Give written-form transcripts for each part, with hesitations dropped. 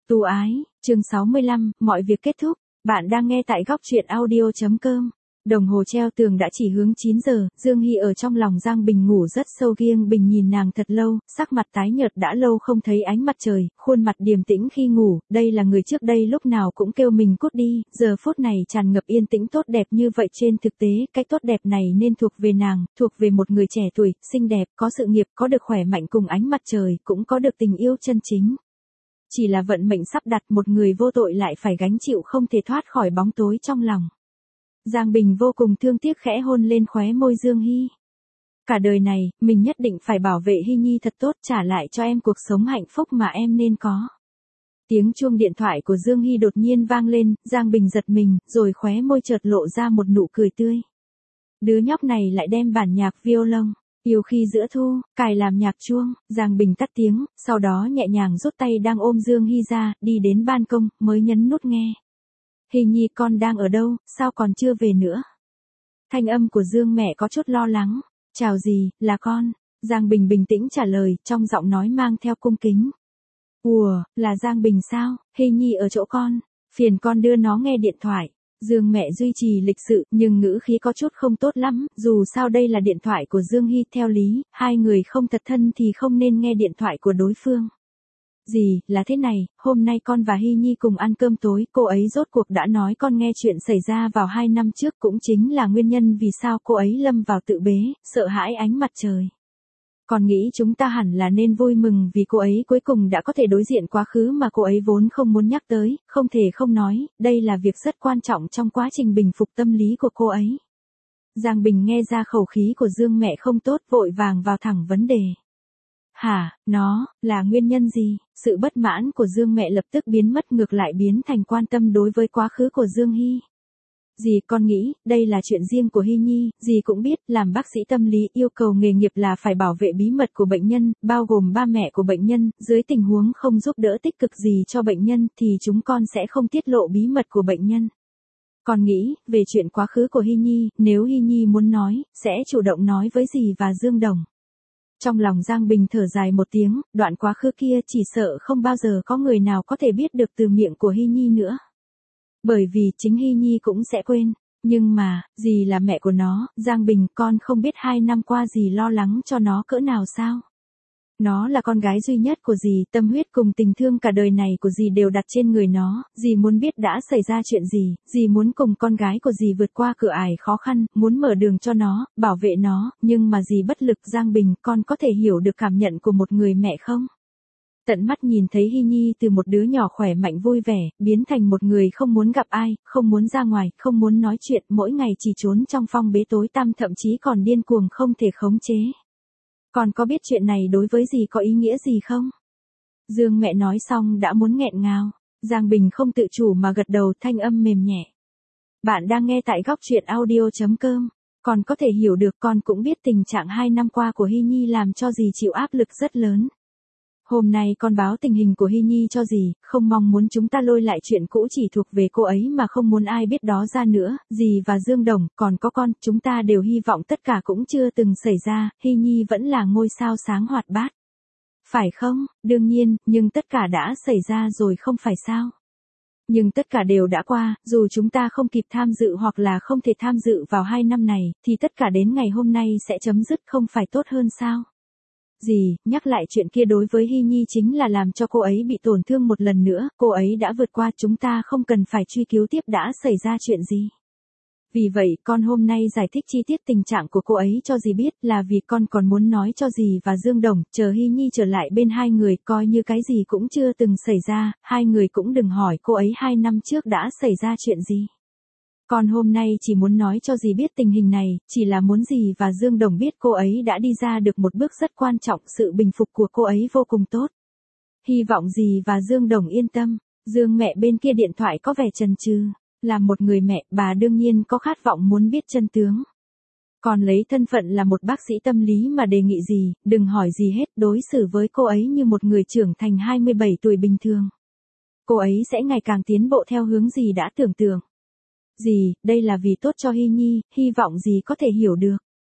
Tu ái, chương 65, mọi việc kết thúc. Bạn đang nghe tại góc truyện audio.com. Đồng hồ treo tường đã chỉ hướng 9 giờ, Dương Hy ở trong lòng Giang Bình ngủ rất sâu, nghiêng bình nhìn nàng thật lâu, sắc mặt tái nhợt đã lâu không thấy ánh mặt trời, khuôn mặt điềm tĩnh khi ngủ, đây là người trước đây lúc nào cũng kêu mình cút đi, giờ phút này tràn ngập yên tĩnh tốt đẹp như vậy. Trên thực tế, cái tốt đẹp này nên thuộc về nàng, thuộc về một người trẻ tuổi, xinh đẹp, có sự nghiệp, có được khỏe mạnh cùng ánh mặt trời, cũng có được tình yêu chân chính. Chỉ là vận mệnh sắp đặt, một người vô tội lại phải gánh chịu không thể thoát khỏi bóng tối trong lòng. Giang Bình vô cùng thương tiếc khẽ hôn lên khóe môi Dương Hy. Cả đời này, mình nhất định phải bảo vệ Hy Nhi thật tốt, trả lại cho em cuộc sống hạnh phúc mà em nên có. Tiếng chuông điện thoại của Dương Hy đột nhiên vang lên, Giang Bình giật mình, rồi khóe môi chợt lộ ra một nụ cười tươi. Đứa nhóc này lại đem bản nhạc violon Yêu khi giữa thu, cài làm nhạc chuông. Giang Bình tắt tiếng, sau đó nhẹ nhàng rút tay đang ôm Dương Hy ra, đi đến ban công, mới nhấn nút nghe. Hy Nhi, con đang ở đâu, sao còn chưa về nữa? Thanh âm của Dương mẹ có chút lo lắng. Chào dì, là con. Giang Bình bình tĩnh trả lời, trong giọng nói mang theo cung kính. Ủa, là Giang Bình sao? Hy Nhi ở chỗ con, phiền con đưa nó nghe điện thoại. Dương mẹ duy trì lịch sự, nhưng ngữ khí có chút không tốt lắm, dù sao đây là điện thoại của Dương Hy, theo lý, hai người không thật thân thì không nên nghe điện thoại của đối phương. Dì, là thế này, hôm nay con và Hy Nhi cùng ăn cơm tối, cô ấy rốt cuộc đã nói con nghe chuyện xảy ra vào 2 năm trước, cũng chính là nguyên nhân vì sao cô ấy lâm vào tự bế, sợ hãi ánh mặt trời. Con nghĩ chúng ta hẳn là nên vui mừng vì cô ấy cuối cùng đã có thể đối diện quá khứ mà cô ấy vốn không muốn nhắc tới, không thể không nói, đây là việc rất quan trọng trong quá trình bình phục tâm lý của cô ấy. Giang Bình nghe ra khẩu khí của Dương mẹ không tốt, vội vàng vào thẳng vấn đề. Hả, nó, là nguyên nhân gì? Sự bất mãn của Dương mẹ lập tức biến mất, ngược lại biến thành quan tâm đối với quá khứ của Dương Hy. Dì, con nghĩ, đây là chuyện riêng của Hy Nhi, dì cũng biết, làm bác sĩ tâm lý yêu cầu nghề nghiệp là phải bảo vệ bí mật của bệnh nhân, bao gồm ba mẹ của bệnh nhân, dưới tình huống không giúp đỡ tích cực gì cho bệnh nhân thì chúng con sẽ không tiết lộ bí mật của bệnh nhân. Con nghĩ, về chuyện quá khứ của Hy Nhi, nếu Hy Nhi muốn nói, sẽ chủ động nói với dì và Dương Đồng. Trong lòng Giang Bình thở dài một tiếng, đoạn quá khứ kia chỉ sợ không bao giờ có người nào có thể biết được từ miệng của Hy Nhi nữa. Bởi vì chính Hy Nhi cũng sẽ quên. Nhưng mà, dì là mẹ của nó, Giang Bình, con không biết 2 năm qua dì lo lắng cho nó cỡ nào sao? Nó là con gái duy nhất của dì, tâm huyết cùng tình thương cả đời này của dì đều đặt trên người nó, dì muốn biết đã xảy ra chuyện gì, dì muốn cùng con gái của dì vượt qua cửa ải khó khăn, muốn mở đường cho nó, bảo vệ nó, nhưng mà dì bất lực. Giang Bình, con có thể hiểu được cảm nhận của một người mẹ không? Tận mắt nhìn thấy Hy Nhi từ một đứa nhỏ khỏe mạnh vui vẻ, biến thành một người không muốn gặp ai, không muốn ra ngoài, không muốn nói chuyện, mỗi ngày chỉ trốn trong phòng bế tối tăm, thậm chí còn điên cuồng không thể khống chế. Con có biết chuyện này đối với dì có ý nghĩa gì không? Dương mẹ nói xong đã muốn nghẹn ngào. Giang Bình không tự chủ mà gật đầu, thanh âm mềm nhẹ. Bạn đang nghe tại góc truyện audio.com. Con có thể hiểu được, con cũng biết tình trạng 2 năm qua của Hy Nhi làm cho dì chịu áp lực rất lớn. Hôm nay con báo tình hình của Hy Nhi cho dì, không mong muốn chúng ta lôi lại chuyện cũ chỉ thuộc về cô ấy mà không muốn ai biết đó ra nữa. Dì và Dương Đồng, còn có con, chúng ta đều hy vọng tất cả cũng chưa từng xảy ra, Hy Nhi vẫn là ngôi sao sáng hoạt bát. Phải không? Đương nhiên, nhưng tất cả đã xảy ra rồi không phải sao? Nhưng tất cả đều đã qua, dù chúng ta không kịp tham dự hoặc là không thể tham dự vào 2 năm này, thì tất cả đến ngày hôm nay sẽ chấm dứt, không phải tốt hơn sao? Dì, nhắc lại chuyện kia đối với Hy Nhi chính là làm cho cô ấy bị tổn thương một lần nữa, cô ấy đã vượt qua, chúng ta không cần phải truy cứu tiếp đã xảy ra chuyện gì. Vì vậy, con hôm nay giải thích chi tiết tình trạng của cô ấy cho dì biết, là vì con còn muốn nói cho dì và Dương Đồng, chờ Hy Nhi trở lại bên hai người, coi như cái gì cũng chưa từng xảy ra, hai người cũng đừng hỏi cô ấy 2 năm trước đã xảy ra chuyện gì. Con hôm nay chỉ muốn nói cho dì biết tình hình này, chỉ là muốn dì và Dương Đồng biết cô ấy đã đi ra được một bước rất quan trọng, sự bình phục của cô ấy vô cùng tốt. Hy vọng dì và Dương Đồng yên tâm. Dương mẹ bên kia điện thoại có vẻ chần chừ. Là một người mẹ, bà đương nhiên có khát vọng muốn biết chân tướng. Còn lấy thân phận là một bác sĩ tâm lý mà đề nghị gì, đừng hỏi gì hết, đối xử với cô ấy như một người trưởng thành 27 tuổi bình thường. Cô ấy sẽ ngày càng tiến bộ theo hướng dì đã tưởng tượng. Dì, đây là vì tốt cho Hy Nhi, hy vọng dì có thể hiểu được.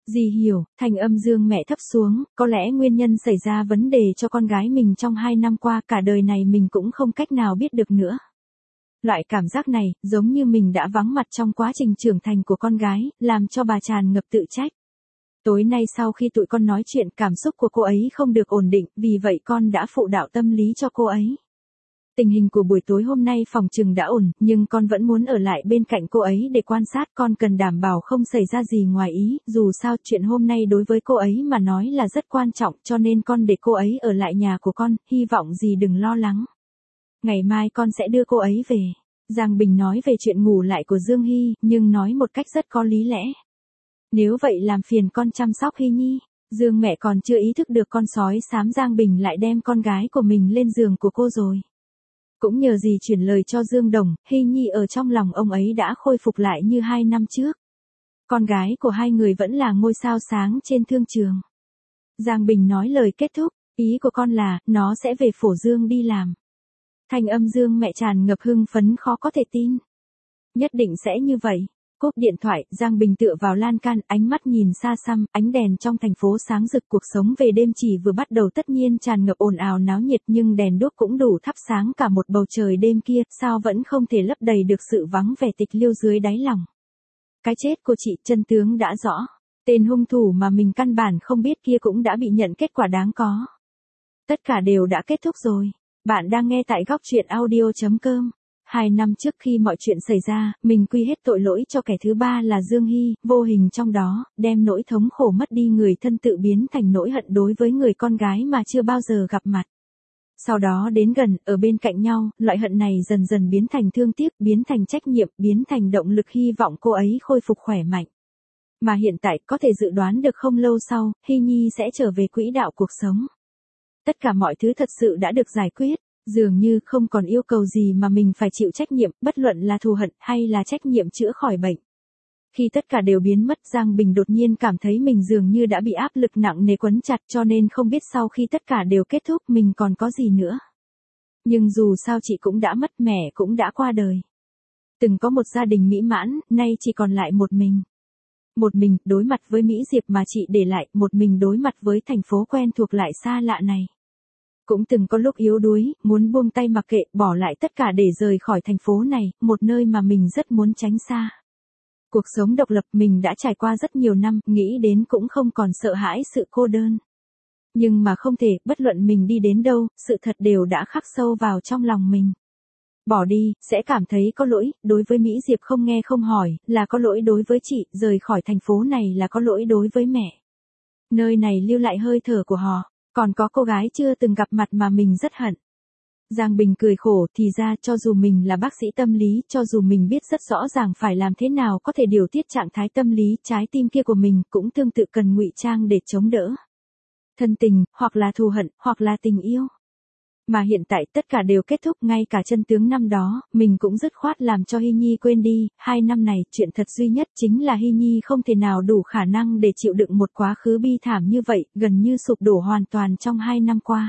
Dì hiểu, thanh âm Dương mẹ thấp xuống, có lẽ nguyên nhân xảy ra vấn đề cho con gái mình trong 2 năm qua cả đời này mình cũng không cách nào biết được nữa. Loại cảm giác này, giống như mình đã vắng mặt trong quá trình trưởng thành của con gái, làm cho bà tràn ngập tự trách. Tối nay sau khi tụi con nói chuyện, cảm xúc của cô ấy không được ổn định, vì vậy con đã phụ đạo tâm lý cho cô ấy. Tình hình của buổi tối hôm nay phòng trừng đã ổn, nhưng con vẫn muốn ở lại bên cạnh cô ấy để quan sát, con cần đảm bảo không xảy ra gì ngoài ý, dù sao chuyện hôm nay đối với cô ấy mà nói là rất quan trọng, cho nên con để cô ấy ở lại nhà của con, hy vọng dì đừng lo lắng. Ngày mai con sẽ đưa cô ấy về. Giang Bình nói về chuyện ngủ lại của Dương Hy, nhưng nói một cách rất có lý lẽ. Nếu vậy làm phiền con chăm sóc Hy Nhi. Dương mẹ còn chưa ý thức được con sói xám Giang Bình lại đem con gái của mình lên giường của cô rồi. Cũng nhờ dì chuyển lời cho Dương Đồng, Hy Nhi ở trong lòng ông ấy đã khôi phục lại như 2 năm trước. Con gái của hai người vẫn là ngôi sao sáng trên thương trường. Giang Bình nói lời kết thúc, ý của con là, nó sẽ về Phổ Dương đi làm. Thanh âm Dương mẹ tràn ngập hưng phấn khó có thể tin. Nhất định sẽ như vậy. Cúp điện thoại, Giang Bình tựa vào lan can, ánh mắt nhìn xa xăm, ánh đèn trong thành phố sáng rực, cuộc sống về đêm chỉ vừa bắt đầu tất nhiên tràn ngập ồn ào náo nhiệt, nhưng đèn đuốc cũng đủ thắp sáng cả một bầu trời đêm kia, sao vẫn không thể lấp đầy được sự vắng vẻ tịch liêu dưới đáy lòng. Cái chết của chị, chân tướng đã rõ. Tên hung thủ mà mình căn bản không biết kia cũng đã bị nhận kết quả đáng có. Tất cả đều đã kết thúc rồi. Bạn đang nghe tại góc truyện audio.com. 2 năm trước khi mọi chuyện xảy ra, mình quy hết tội lỗi cho kẻ thứ ba là Dương Hy, vô hình trong đó, đem nỗi thống khổ mất đi người thân tự biến thành nỗi hận đối với người con gái mà chưa bao giờ gặp mặt. Sau đó đến gần, ở bên cạnh nhau, loại hận này dần dần biến thành thương tiếc, biến thành trách nhiệm, biến thành động lực hy vọng cô ấy khôi phục khỏe mạnh. Mà hiện tại, có thể dự đoán được không lâu sau, Hy Nhi sẽ trở về quỹ đạo cuộc sống. Tất cả mọi thứ thật sự đã được giải quyết. Dường như không còn yêu cầu gì mà mình phải chịu trách nhiệm, bất luận là thù hận hay là trách nhiệm chữa khỏi bệnh. Khi tất cả đều biến mất, Giang Bình đột nhiên cảm thấy mình dường như đã bị áp lực nặng nề quấn chặt, cho nên không biết sau khi tất cả đều kết thúc mình còn có gì nữa. Nhưng dù sao chị cũng đã mất, mẹ cũng đã qua đời. Từng có một gia đình mỹ mãn, nay chỉ còn lại một mình. Một mình, đối mặt với Mỹ Diệp mà chị để lại, một mình đối mặt với thành phố quen thuộc lại xa lạ này. Cũng từng có lúc yếu đuối, muốn buông tay mặc kệ, bỏ lại tất cả để rời khỏi thành phố này, một nơi mà mình rất muốn tránh xa. Cuộc sống độc lập mình đã trải qua rất nhiều năm, nghĩ đến cũng không còn sợ hãi sự cô đơn. Nhưng mà không thể, bất luận mình đi đến đâu, sự thật đều đã khắc sâu vào trong lòng mình. Bỏ đi, sẽ cảm thấy có lỗi, đối với Mỹ Diệp không nghe không hỏi, là có lỗi đối với chị, rời khỏi thành phố này là có lỗi đối với mẹ. Nơi này lưu lại hơi thở của họ. Còn có cô gái chưa từng gặp mặt mà mình rất hận. Giang Bình cười khổ, thì ra cho dù mình là bác sĩ tâm lý, cho dù mình biết rất rõ ràng phải làm thế nào có thể điều tiết trạng thái tâm lý, trái tim kia của mình cũng tương tự cần ngụy trang để chống đỡ. Thân tình, hoặc là thù hận, hoặc là tình yêu. Mà hiện tại tất cả đều kết thúc, ngay cả chân tướng năm đó, mình cũng dứt khoát làm cho Hy Nhi quên đi. 2 năm này, chuyện thật duy nhất chính là Hy Nhi không thể nào đủ khả năng để chịu đựng một quá khứ bi thảm như vậy, gần như sụp đổ hoàn toàn trong 2 năm qua.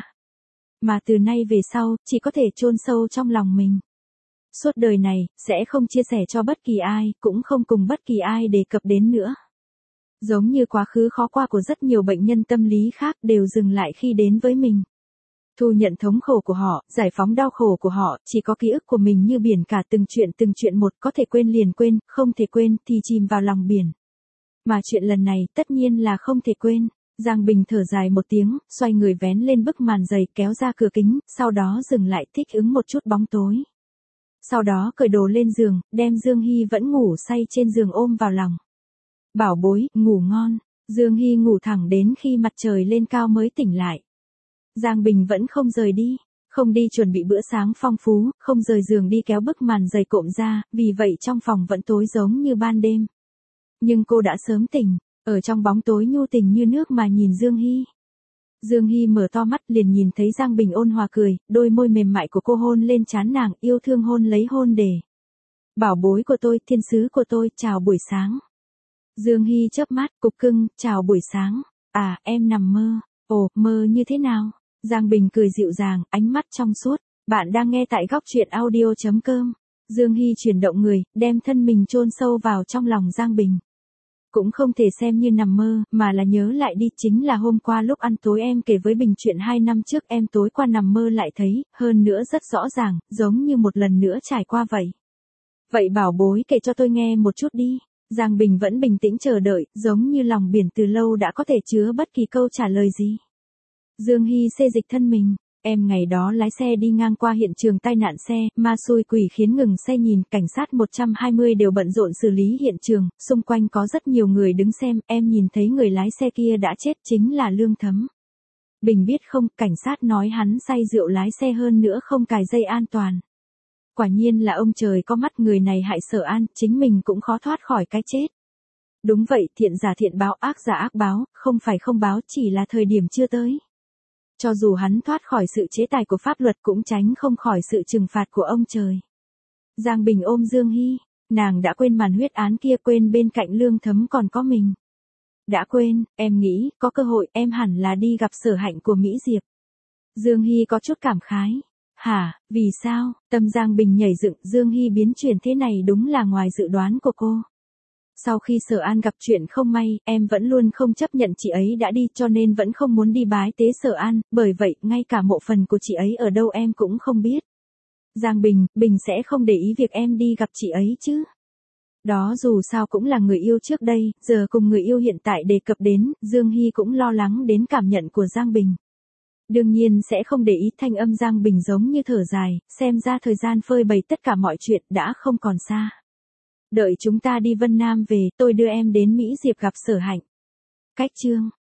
Mà từ nay về sau, chỉ có thể chôn sâu trong lòng mình. Suốt đời này, sẽ không chia sẻ cho bất kỳ ai, cũng không cùng bất kỳ ai đề cập đến nữa. Giống như quá khứ khó qua của rất nhiều bệnh nhân tâm lý khác đều dừng lại khi đến với mình. Thu nhận thống khổ của họ, giải phóng đau khổ của họ, chỉ có ký ức của mình như biển cả, từng chuyện một, có thể quên liền quên, không thể quên thì chìm vào lòng biển. Mà chuyện lần này tất nhiên là không thể quên. Giang Bình thở dài một tiếng, xoay người vén lên bức màn dày, kéo ra cửa kính, sau đó dừng lại thích ứng một chút bóng tối. Sau đó cởi đồ lên giường, đem Dương Hy vẫn ngủ say trên giường ôm vào lòng. Bảo bối, ngủ ngon. Dương Hy ngủ thẳng đến khi mặt trời lên cao mới tỉnh lại. Giang Bình vẫn không rời đi, không đi chuẩn bị bữa sáng phong phú, không rời giường đi kéo bức màn dày cộm ra, vì vậy trong phòng vẫn tối giống như ban đêm. Nhưng cô đã sớm tỉnh, ở trong bóng tối nhu tình như nước mà nhìn Dương Hy. Dương Hy mở to mắt liền nhìn thấy Giang Bình ôn hòa cười, đôi môi mềm mại của cô hôn lên trán nàng, yêu thương hôn lấy hôn để. Bảo bối của tôi, thiên sứ của tôi, chào buổi sáng. Dương Hy chớp mắt, cục cưng, chào buổi sáng. À, em nằm mơ. Ồ, mơ như thế nào? Giang Bình cười dịu dàng, ánh mắt trong suốt. Bạn đang nghe tại góc truyện audio.com. Dương Hy chuyển động người, đem thân mình chôn sâu vào trong lòng Giang Bình. Cũng không thể xem như nằm mơ, mà là nhớ lại đi, chính là hôm qua lúc ăn tối em kể với Bình chuyện 2 năm trước em tối qua nằm mơ lại thấy, hơn nữa rất rõ ràng, giống như một lần nữa trải qua vậy. Vậy bảo bối kể cho tôi nghe một chút đi. Giang Bình vẫn bình tĩnh chờ đợi, giống như lòng biển từ lâu đã có thể chứa bất kỳ câu trả lời gì. Dương Hy xê dịch thân mình. Em ngày đó lái xe đi ngang qua hiện trường tai nạn xe, ma xui quỷ khiến ngừng xe nhìn, cảnh sát 120 đều bận rộn xử lý hiện trường, xung quanh có rất nhiều người đứng xem, em nhìn thấy người lái xe kia đã chết chính là Lương Thấm. Bình biết không, cảnh sát nói hắn say rượu lái xe hơn nữa không cài dây an toàn. Quả nhiên là ông trời có mắt, người này hại Sở An, chính mình cũng khó thoát khỏi cái chết. Đúng vậy, thiện giả thiện báo, ác giả ác báo, không phải không báo, chỉ là thời điểm chưa tới. Cho dù hắn thoát khỏi sự chế tài của pháp luật cũng tránh không khỏi sự trừng phạt của ông trời. Giang Bình ôm Dương Hy, nàng đã quên màn huyết án kia, quên bên cạnh Lương Thấm còn có mình. Đã quên, em nghĩ, có cơ hội em hẳn là đi gặp Sở Hạnh của Mỹ Diệp. Dương Hy có chút cảm khái. Hả, vì sao? Tâm Giang Bình nhảy dựng, Dương Hy biến chuyển thế này đúng là ngoài dự đoán của cô. Sau khi Sở An gặp chuyện không may, em vẫn luôn không chấp nhận chị ấy đã đi, cho nên vẫn không muốn đi bái tế Sở An, bởi vậy, ngay cả mộ phần của chị ấy ở đâu em cũng không biết. Giang Bình, Bình sẽ không để ý việc em đi gặp chị ấy chứ. Đó dù sao cũng là người yêu trước đây, giờ cùng người yêu hiện tại đề cập đến, Dương Hy cũng lo lắng đến cảm nhận của Giang Bình. Đương nhiên sẽ không để ý, thanh âm Giang Bình giống như thở dài, xem ra thời gian phơi bày tất cả mọi chuyện đã không còn xa. Đợi chúng ta đi Vân Nam về, tôi đưa em đến Mỹ Diệp gặp Sở Hạnh. Cách chương